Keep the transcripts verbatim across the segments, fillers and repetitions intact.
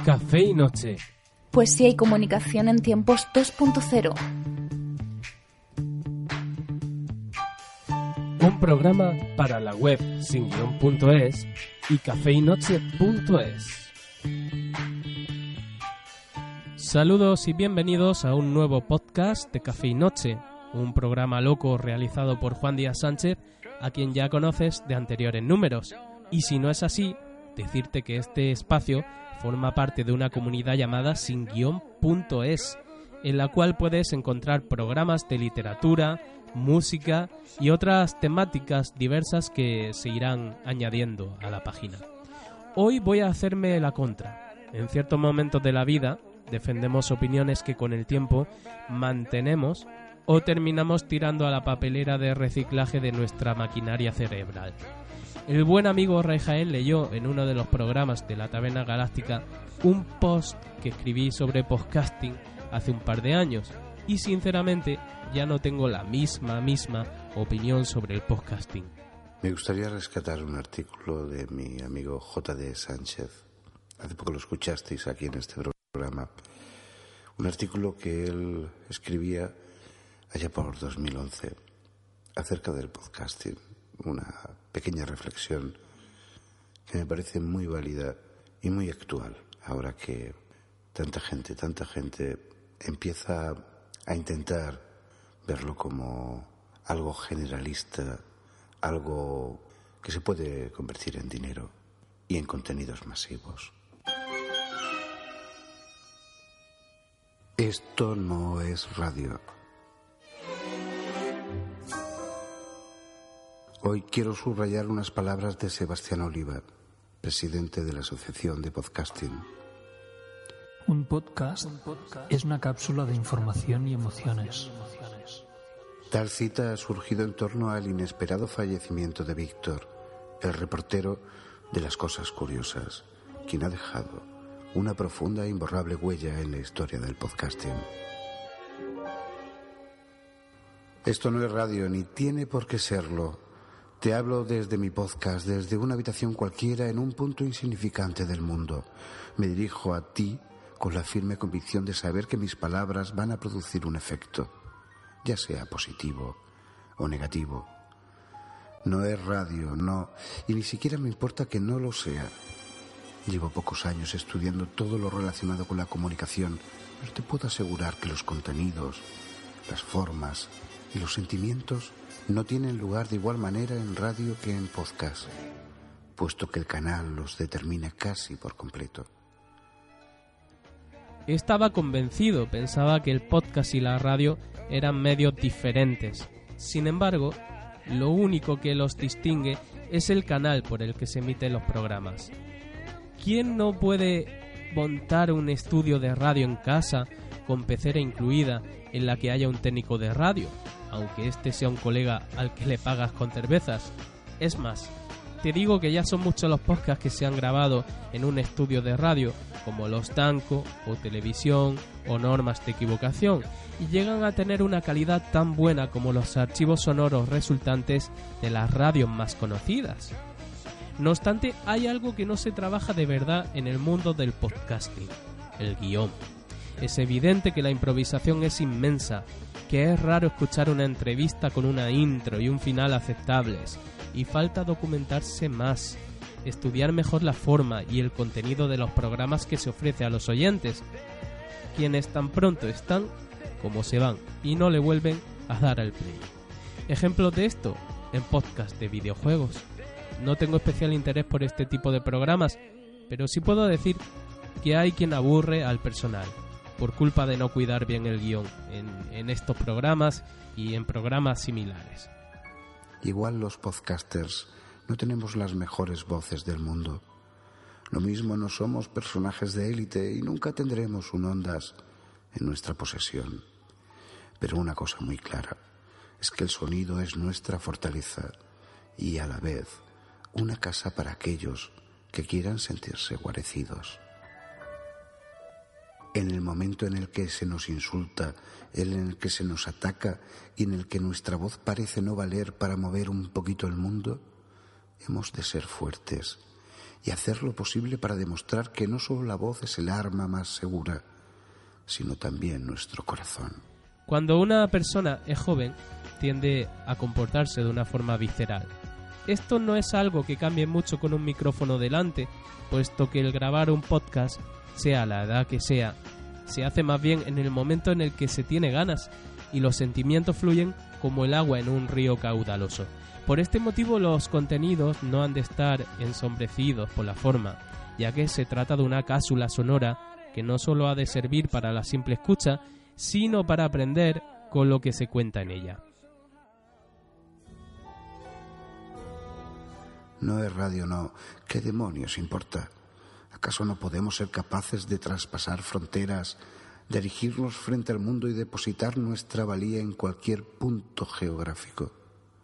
Café y Noche. Poesía y comunicación en tiempos dos punto cero. Un programa para la web sin guión punto es y café y noche punto es. Saludos y bienvenidos a un nuevo podcast de Café y Noche, un programa loco realizado por Juan Díaz Sánchez, a quien ya conoces de anteriores números. Y si no es así, decirte que este espacio forma parte de una comunidad llamada sin guión punto es, en la cual puedes encontrar programas de literatura, música y otras temáticas diversas que se irán añadiendo a la página. Hoy voy a hacerme la contra. En ciertos momentos de la vida defendemos opiniones que con el tiempo mantenemos o terminamos tirando a la papelera de reciclaje de nuestra maquinaria cerebral. El buen amigo Ray Jaén leyó en uno de los programas de la Taberna Galáctica un post que escribí sobre podcasting hace un par de años y sinceramente ya no tengo la misma, misma opinión sobre el podcasting. Me gustaría rescatar un artículo de mi amigo J D Sánchez. Hace poco lo escuchasteis aquí en este programa. Un artículo que él escribía allá por dos mil once acerca del podcasting. Una pequeña reflexión que me parece muy válida y muy actual ahora que tanta gente, tanta gente empieza a intentar verlo como algo generalista, algo que se puede convertir en dinero y en contenidos masivos. Esto no es radio. Hoy quiero subrayar unas palabras de Sebastián Oliva, presidente de la Asociación de Podcasting. Un podcast es una cápsula de información y emociones. Tal cita ha surgido en torno al inesperado fallecimiento de Víctor, el reportero de Las Cosas Curiosas, quien ha dejado una profunda e imborrable huella en la historia del podcasting. Esto no es radio, ni tiene por qué serlo. Te hablo desde mi podcast, desde una habitación cualquiera en un punto insignificante del mundo. Me dirijo a ti con la firme convicción de saber que mis palabras van a producir un efecto, ya sea positivo o negativo. No es radio, no, y ni siquiera me importa que no lo sea. Llevo pocos años estudiando todo lo relacionado con la comunicación, pero te puedo asegurar que los contenidos, las formas y los sentimientos no tienen lugar de igual manera en radio que en podcast, puesto que el canal los determina casi por completo. Estaba convencido, pensaba que el podcast y la radio eran medios diferentes. Sin embargo, lo único que los distingue es el canal por el que se emiten los programas. ¿Quién no puede montar un estudio de radio en casa con pecera incluida en la que haya un técnico de radio, aunque este sea un colega al que le pagas con cervezas? Es más, te digo que ya son muchos los podcasts que se han grabado en un estudio de radio, como Los Tanco, o Televisión, o Normas de Equivocación, y llegan a tener una calidad tan buena como los archivos sonoros resultantes de las radios más conocidas. No obstante, hay algo que no se trabaja de verdad en el mundo del podcasting: el guión. Es evidente que la improvisación es inmensa, que es raro escuchar una entrevista con una intro y un final aceptables, y falta documentarse más, estudiar mejor la forma y el contenido de los programas que se ofrece a los oyentes, quienes tan pronto están como se van y no le vuelven a dar al play. Ejemplos de esto en podcast de videojuegos. No tengo especial interés por este tipo de programas, pero sí puedo decir que hay quien aburre al personal por culpa de no cuidar bien el guión en, en estos programas y en programas similares. Igual los podcasters no tenemos las mejores voces del mundo. Lo mismo no somos personajes de élite y nunca tendremos un Ondas en nuestra posesión. Pero una cosa muy clara es que el sonido es nuestra fortaleza y a la vez una casa para aquellos que quieran sentirse guarecidos. En el momento en el que se nos insulta, en el que se nos ataca y en el que nuestra voz parece no valer para mover un poquito el mundo, hemos de ser fuertes y hacer lo posible para demostrar que no solo la voz es el arma más segura, sino también nuestro corazón. Cuando una persona es joven, tiende a comportarse de una forma visceral. Esto no es algo que cambie mucho con un micrófono delante, puesto que el grabar un podcast, sea la edad que sea, se hace más bien en el momento en el que se tiene ganas y los sentimientos fluyen como el agua en un río caudaloso. Por este motivo los contenidos no han de estar ensombrecidos por la forma, ya que se trata de una cápsula sonora que no solo ha de servir para la simple escucha, sino para aprender con lo que se cuenta en ella. No es radio, no. ¿Qué demonios importa? ¿Acaso no podemos ser capaces de traspasar fronteras, de erigirnos frente al mundo y depositar nuestra valía en cualquier punto geográfico?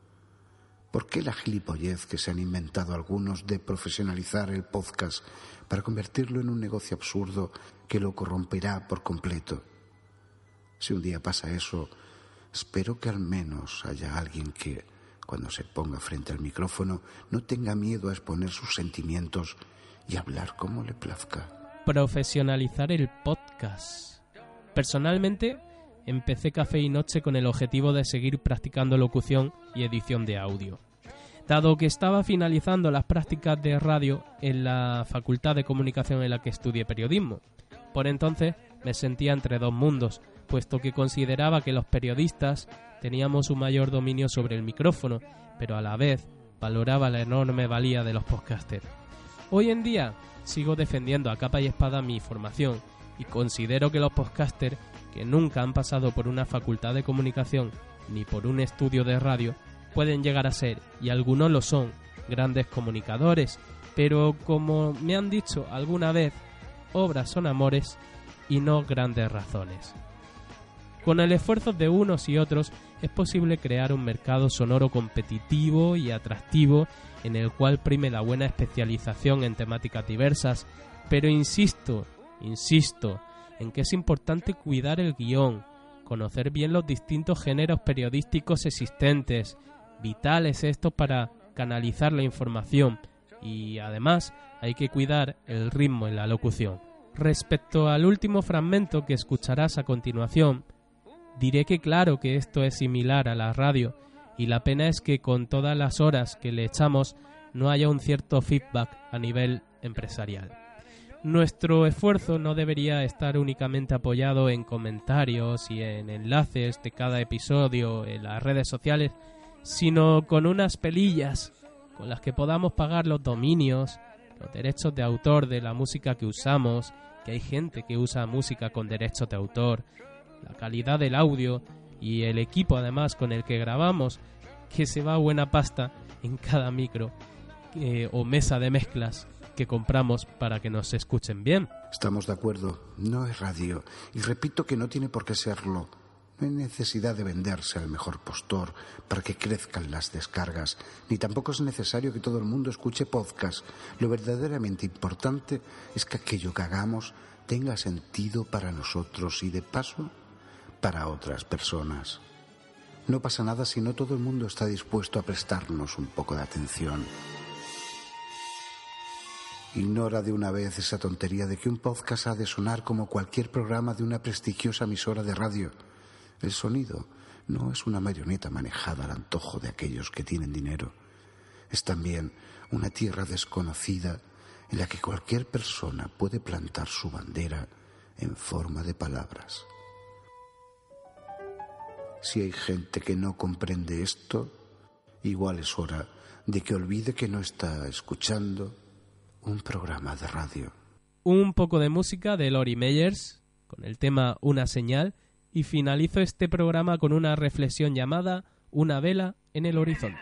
¿Por qué la gilipollez que se han inventado algunos de profesionalizar el podcast para convertirlo en un negocio absurdo que lo corromperá por completo? Si un día pasa eso, espero que al menos haya alguien que, cuando se ponga frente al micrófono, no tenga miedo a exponer sus sentimientos y hablar como le plazca. Profesionalizar el podcast. Personalmente, empecé Café y Noche con el objetivo de seguir practicando locución y edición de audio. Dado que estaba finalizando las prácticas de radio en la Facultad de Comunicación en la que estudié periodismo, por entonces me sentía entre dos mundos, puesto que consideraba que los periodistas teníamos un mayor dominio sobre el micrófono, pero a la vez valoraba la enorme valía de los podcasters. Hoy en día sigo defendiendo a capa y espada mi formación y considero que los podcasters que nunca han pasado por una facultad de comunicación ni por un estudio de radio pueden llegar a ser, y algunos lo son, grandes comunicadores, pero como me han dicho alguna vez, obras son amores y no grandes razones. Con el esfuerzo de unos y otros es posible crear un mercado sonoro competitivo y atractivo en el cual prime la buena especialización en temáticas diversas, pero insisto, insisto, en que es importante cuidar el guión, conocer bien los distintos géneros periodísticos existentes, vitales estos para canalizar la información, y además hay que cuidar el ritmo en la locución. Respecto al último fragmento que escucharás a continuación, diré que claro que esto es similar a la radio, y la pena es que con todas las horas que le echamos no haya un cierto feedback a nivel empresarial. Nuestro esfuerzo no debería estar únicamente apoyado en comentarios y en enlaces de cada episodio en las redes sociales, sino con unas pelillas con las que podamos pagar los dominios, los derechos de autor de la música que usamos, que hay gente que usa música con derechos de autor, la calidad del audio y el equipo además con el que grabamos, que se va buena pasta en cada micro eh, o mesa de mezclas que compramos para que nos escuchen bien. Estamos de acuerdo, no es radio, y repito que no tiene por qué serlo. No hay necesidad de venderse al mejor postor para que crezcan las descargas, ni tampoco es necesario que todo el mundo escuche podcast. Lo verdaderamente importante es que aquello que hagamos tenga sentido para nosotros y, de paso, para otras personas. No pasa nada si no todo el mundo está dispuesto a prestarnos un poco de atención. Ignora de una vez esa tontería de que un podcast ha de sonar como cualquier programa de una prestigiosa emisora de radio. El sonido no es una marioneta manejada al antojo de aquellos que tienen dinero. Es también una tierra desconocida en la que cualquier persona puede plantar su bandera en forma de palabras. Si hay gente que no comprende esto, igual es hora de que olvide que no está escuchando un programa de radio. Un poco de música de Lori Meyers con el tema Una señal, y finalizo este programa con una reflexión llamada Una vela en el horizonte.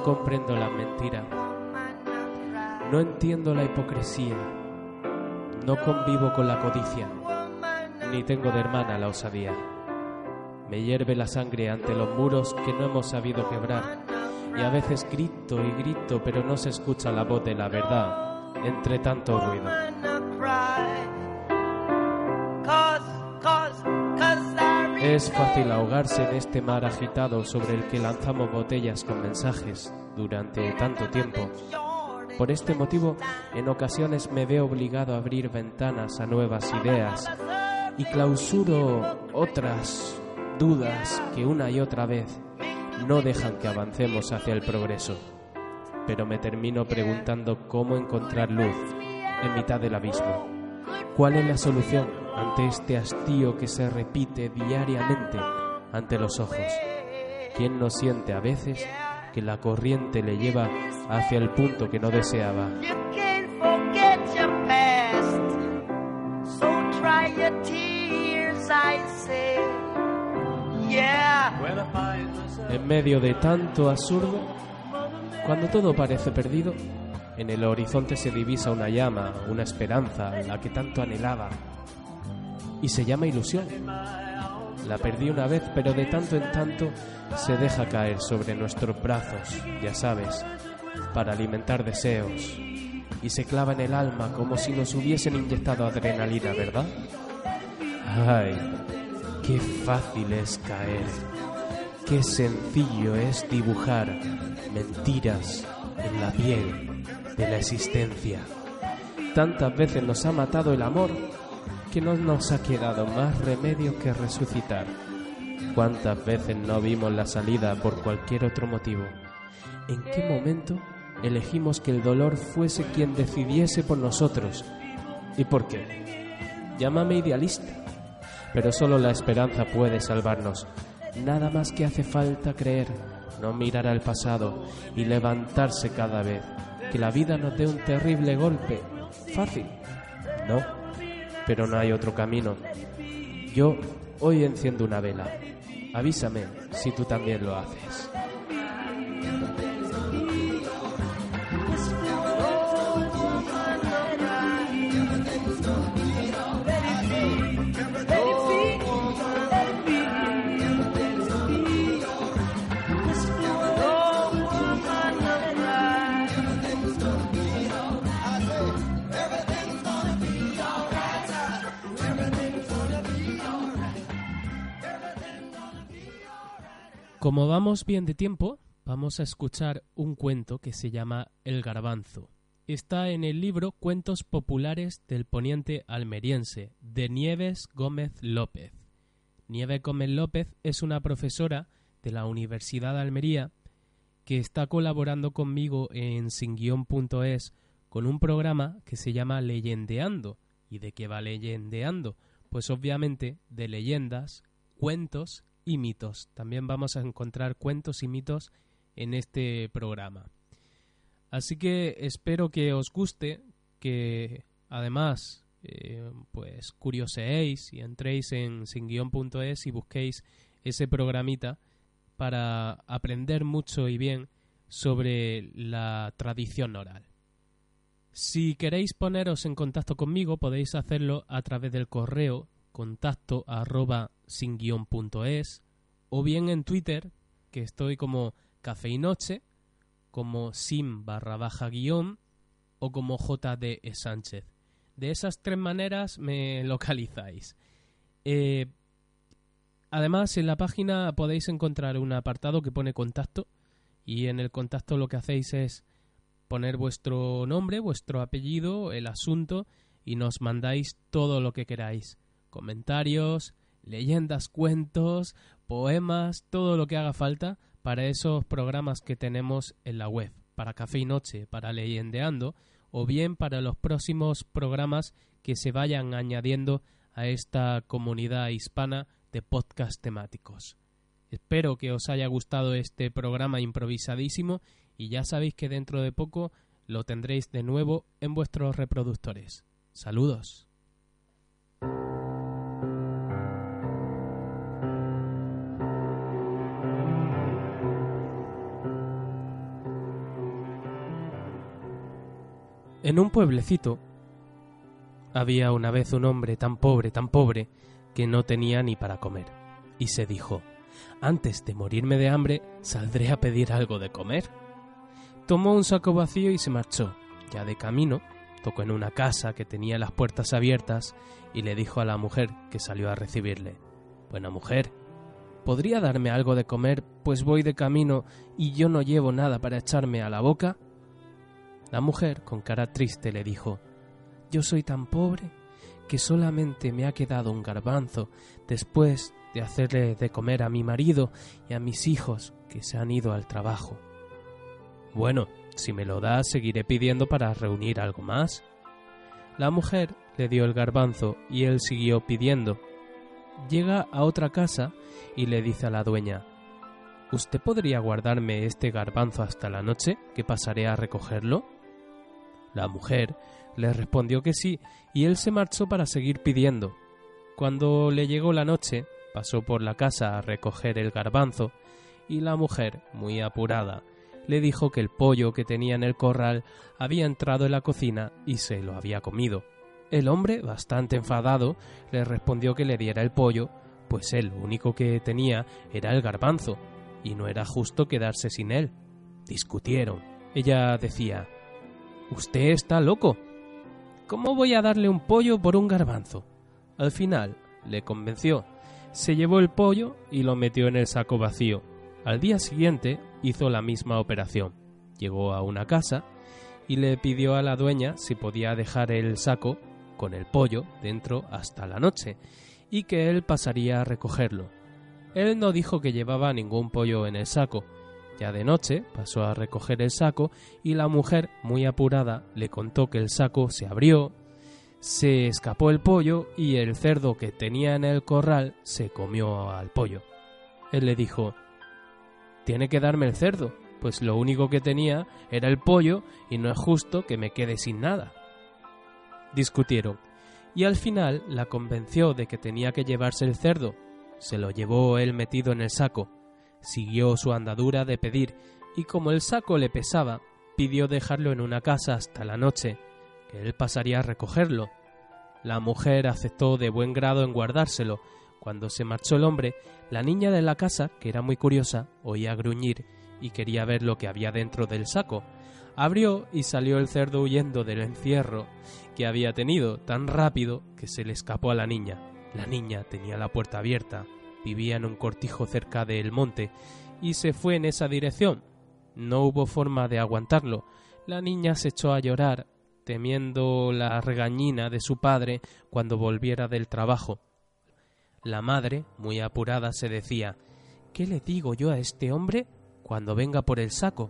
comprendo la mentira. No entiendo la hipocresía. No convivo con la codicia. Ni tengo de hermana la osadía. Me hierve la sangre ante los muros que no hemos sabido quebrar. Y a veces grito y grito, pero no se escucha la voz de la verdad entre tanto ruido. Es fácil ahogarse en este mar agitado sobre el que lanzamos botellas con mensajes durante tanto tiempo. Por este motivo, en ocasiones me veo obligado a abrir ventanas a nuevas ideas y clausuro otras dudas que una y otra vez no dejan que avancemos hacia el progreso. Pero me termino preguntando cómo encontrar luz en mitad del abismo. ¿Cuál es la solución ante este hastío que se repite diariamente ante los ojos? ¿Quién no siente a veces que la corriente le lleva hacia el punto que no deseaba? En medio de tanto absurdo, cuando todo parece perdido, en el horizonte se divisa una llama, una esperanza, la que tanto anhelaba. Y se llama ilusión. La perdí una vez, pero de tanto en tanto se deja caer sobre nuestros brazos, ya sabes, para alimentar deseos. Y se clava en el alma como si nos hubiesen inyectado adrenalina, ¿verdad? ¡Ay! ¡Qué fácil es caer! ¡Qué sencillo es dibujar mentiras en la piel de la existencia! Tantas veces nos ha matado el amor que no nos ha quedado más remedio que resucitar. ¿Cuántas veces no vimos la salida por cualquier otro motivo? ¿En qué momento elegimos que el dolor fuese quien decidiese por nosotros? ¿Y por qué? Llámame idealista, pero solo la esperanza puede salvarnos. Nada más que hace falta creer, no mirar al pasado y levantarse cada vez que la vida nos dé un terrible golpe. Fácil, ¿no? Pero no hay otro camino. Yo hoy enciendo una vela. Avísame si tú también lo haces. Como vamos bien de tiempo, vamos a escuchar un cuento que se llama El Garbanzo. Está en el libro Cuentos Populares del Poniente Almeriense, de Nieves Gómez López. Nieves Gómez López es una profesora de la Universidad de Almería que está colaborando conmigo en sin guion punto es con un programa que se llama Leyendeando. ¿Y de qué va Leyendeando? Pues obviamente de leyendas, cuentos y mitos. También vamos a encontrar cuentos y mitos en este programa. Así que espero que os guste, que además eh, pues curioseéis y entréis en sin guion punto es y busquéis ese programita para aprender mucho y bien sobre la tradición oral. Si queréis poneros en contacto conmigo, podéis hacerlo a través del correo contacto arroba sin guion punto es o bien en Twitter, que estoy como Café y Noche, como sin barra baja guión o como J D E Sánchez. De esas tres maneras me localizáis. Eh, además, en la página podéis encontrar un apartado que pone contacto y en el contacto lo que hacéis es poner vuestro nombre, vuestro apellido, el asunto y nos mandáis todo lo que queráis. Comentarios, leyendas, cuentos, poemas, todo lo que haga falta para esos programas que tenemos en la web, para Café y Noche, para Leyendeando, o bien para los próximos programas que se vayan añadiendo a esta comunidad hispana de podcast temáticos. Espero que os haya gustado este programa improvisadísimo y ya sabéis que dentro de poco lo tendréis de nuevo en vuestros reproductores. Saludos. En un pueblecito había una vez un hombre tan pobre, tan pobre, que no tenía ni para comer. Y se dijo: antes de morirme de hambre, saldré a pedir algo de comer. Tomó un saco vacío y se marchó. Ya de camino, tocó en una casa que tenía las puertas abiertas y le dijo a la mujer que salió a recibirle: buena mujer, ¿podría darme algo de comer, pues voy de camino y yo no llevo nada para echarme a la boca? La mujer, con cara triste, le dijo: yo soy tan pobre que solamente me ha quedado un garbanzo después de hacerle de comer a mi marido y a mis hijos que se han ido al trabajo. Bueno, si me lo das, seguiré pidiendo para reunir algo más. La mujer le dio el garbanzo y él siguió pidiendo. Llega a otra casa y le dice a la dueña: ¿usted podría guardarme este garbanzo hasta la noche, que pasaré a recogerlo? La mujer le respondió que sí, y él se marchó para seguir pidiendo. Cuando le llegó la noche, pasó por la casa a recoger el garbanzo, y la mujer, muy apurada, le dijo que el pollo que tenía en el corral había entrado en la cocina y se lo había comido. El hombre, bastante enfadado, le respondió que le diera el pollo, pues él lo único que tenía era el garbanzo, y no era justo quedarse sin él. Discutieron. Ella decía: «Usted está loco. ¿Cómo voy a darle un pollo por un garbanzo?». Al final le convenció. Se llevó el pollo y lo metió en el saco vacío. Al día siguiente hizo la misma operación. Llegó a una casa y le pidió a la dueña si podía dejar el saco con el pollo dentro hasta la noche y que él pasaría a recogerlo. Él no dijo que llevaba ningún pollo en el saco. Ya de noche pasó a recoger el saco y la mujer, muy apurada, le contó que el saco se abrió, se escapó el pollo y el cerdo que tenía en el corral se comió al pollo. Él le dijo: «Tiene que darme el cerdo, pues lo único que tenía era el pollo y no es justo que me quede sin nada». Discutieron y al final la convenció de que tenía que llevarse el cerdo. Se lo llevó él metido en el saco. Siguió su andadura de pedir y como el saco le pesaba, pidió dejarlo en una casa hasta la noche, que él pasaría a recogerlo. La mujer aceptó de buen grado en guardárselo. Cuando se marchó el hombre, la niña de la casa, que era muy curiosa, oía gruñir y quería ver lo que había dentro del saco. Abrió y salió el cerdo huyendo del encierro que había tenido tan rápido que se le escapó a la niña. La niña tenía la puerta abierta, vivía en un cortijo cerca del monte y se fue en esa dirección. No hubo forma de aguantarlo. La niña se echó a llorar, temiendo la regañina de su padre cuando volviera del trabajo. La madre, muy apurada, se decía: «¿Qué le digo yo a este hombre cuando venga por el saco?».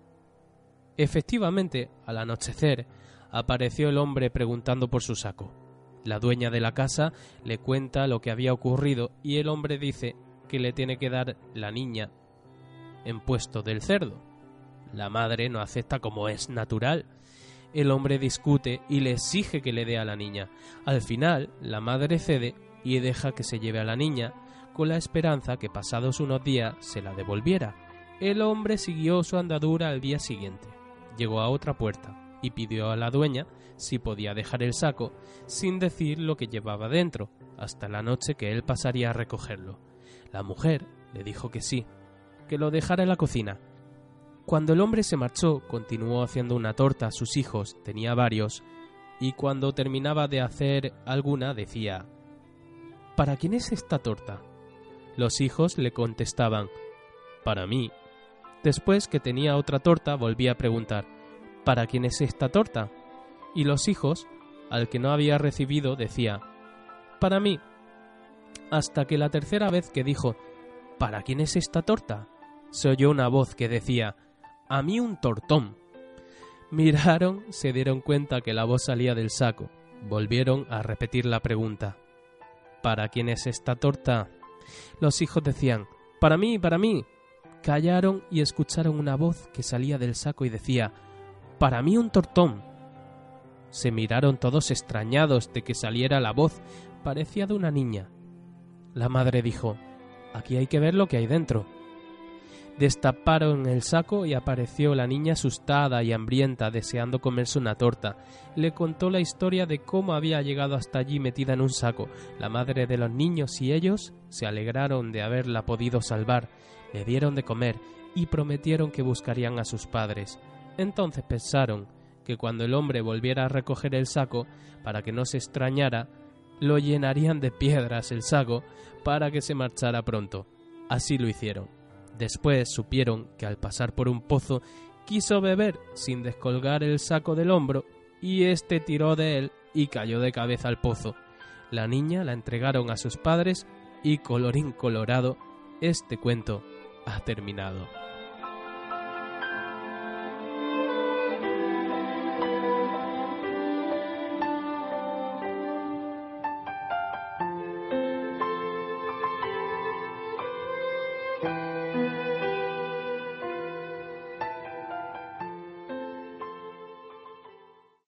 Efectivamente, al anochecer, apareció el hombre preguntando por su saco. La dueña de la casa le cuenta lo que había ocurrido y el hombre dice que le tiene que dar la niña en puesto del cerdo. La madre no acepta como es natural. El hombre discute y le exige que le dé a la niña. Al final, la madre cede y deja que se lleve a la niña, con la esperanza que pasados unos días se la devolviera. El hombre siguió su andadura al día siguiente. Llegó a otra puerta y pidió a la dueña si podía dejar el saco sin decir lo que llevaba dentro, hasta la noche que él pasaría a recogerlo. La mujer le dijo que sí, que lo dejara en la cocina. Cuando el hombre se marchó, continuó haciendo una torta a sus hijos, tenía varios, y cuando terminaba de hacer alguna decía: «¿Para quién es esta torta?». Los hijos le contestaban: «Para mí». Después que tenía otra torta, volvía a preguntar: «¿Para quién es esta torta?». Y los hijos, al que no había recibido, decía: «Para mí». Hasta que la tercera vez que dijo: «¿Para quién es esta torta?», se oyó una voz que decía: «A mí un tortón». Miraron, se dieron cuenta que la voz salía del saco. Volvieron a repetir la pregunta: «¿Para quién es esta torta?». Los hijos decían: «Para mí, para mí». Callaron y escucharon una voz que salía del saco y decía: «Para mí un tortón». Se miraron todos extrañados de que saliera la voz, parecía de una niña. La madre dijo: «Aquí hay que ver lo que hay dentro». Destaparon el saco y apareció la niña asustada y hambrienta, deseando comerse una torta. Le contó la historia de cómo había llegado hasta allí metida en un saco. La madre de los niños y ellos se alegraron de haberla podido salvar, le dieron de comer y prometieron que buscarían a sus padres. Entonces pensaron que cuando el hombre volviera a recoger el saco, para que no se extrañara, lo llenarían de piedras el saco para que se marchara pronto. Así lo hicieron. Después supieron que al pasar por un pozo quiso beber sin descolgar el saco del hombro y éste tiró de él y cayó de cabeza al pozo. La niña la entregaron a sus padres y, colorín colorado, este cuento ha terminado.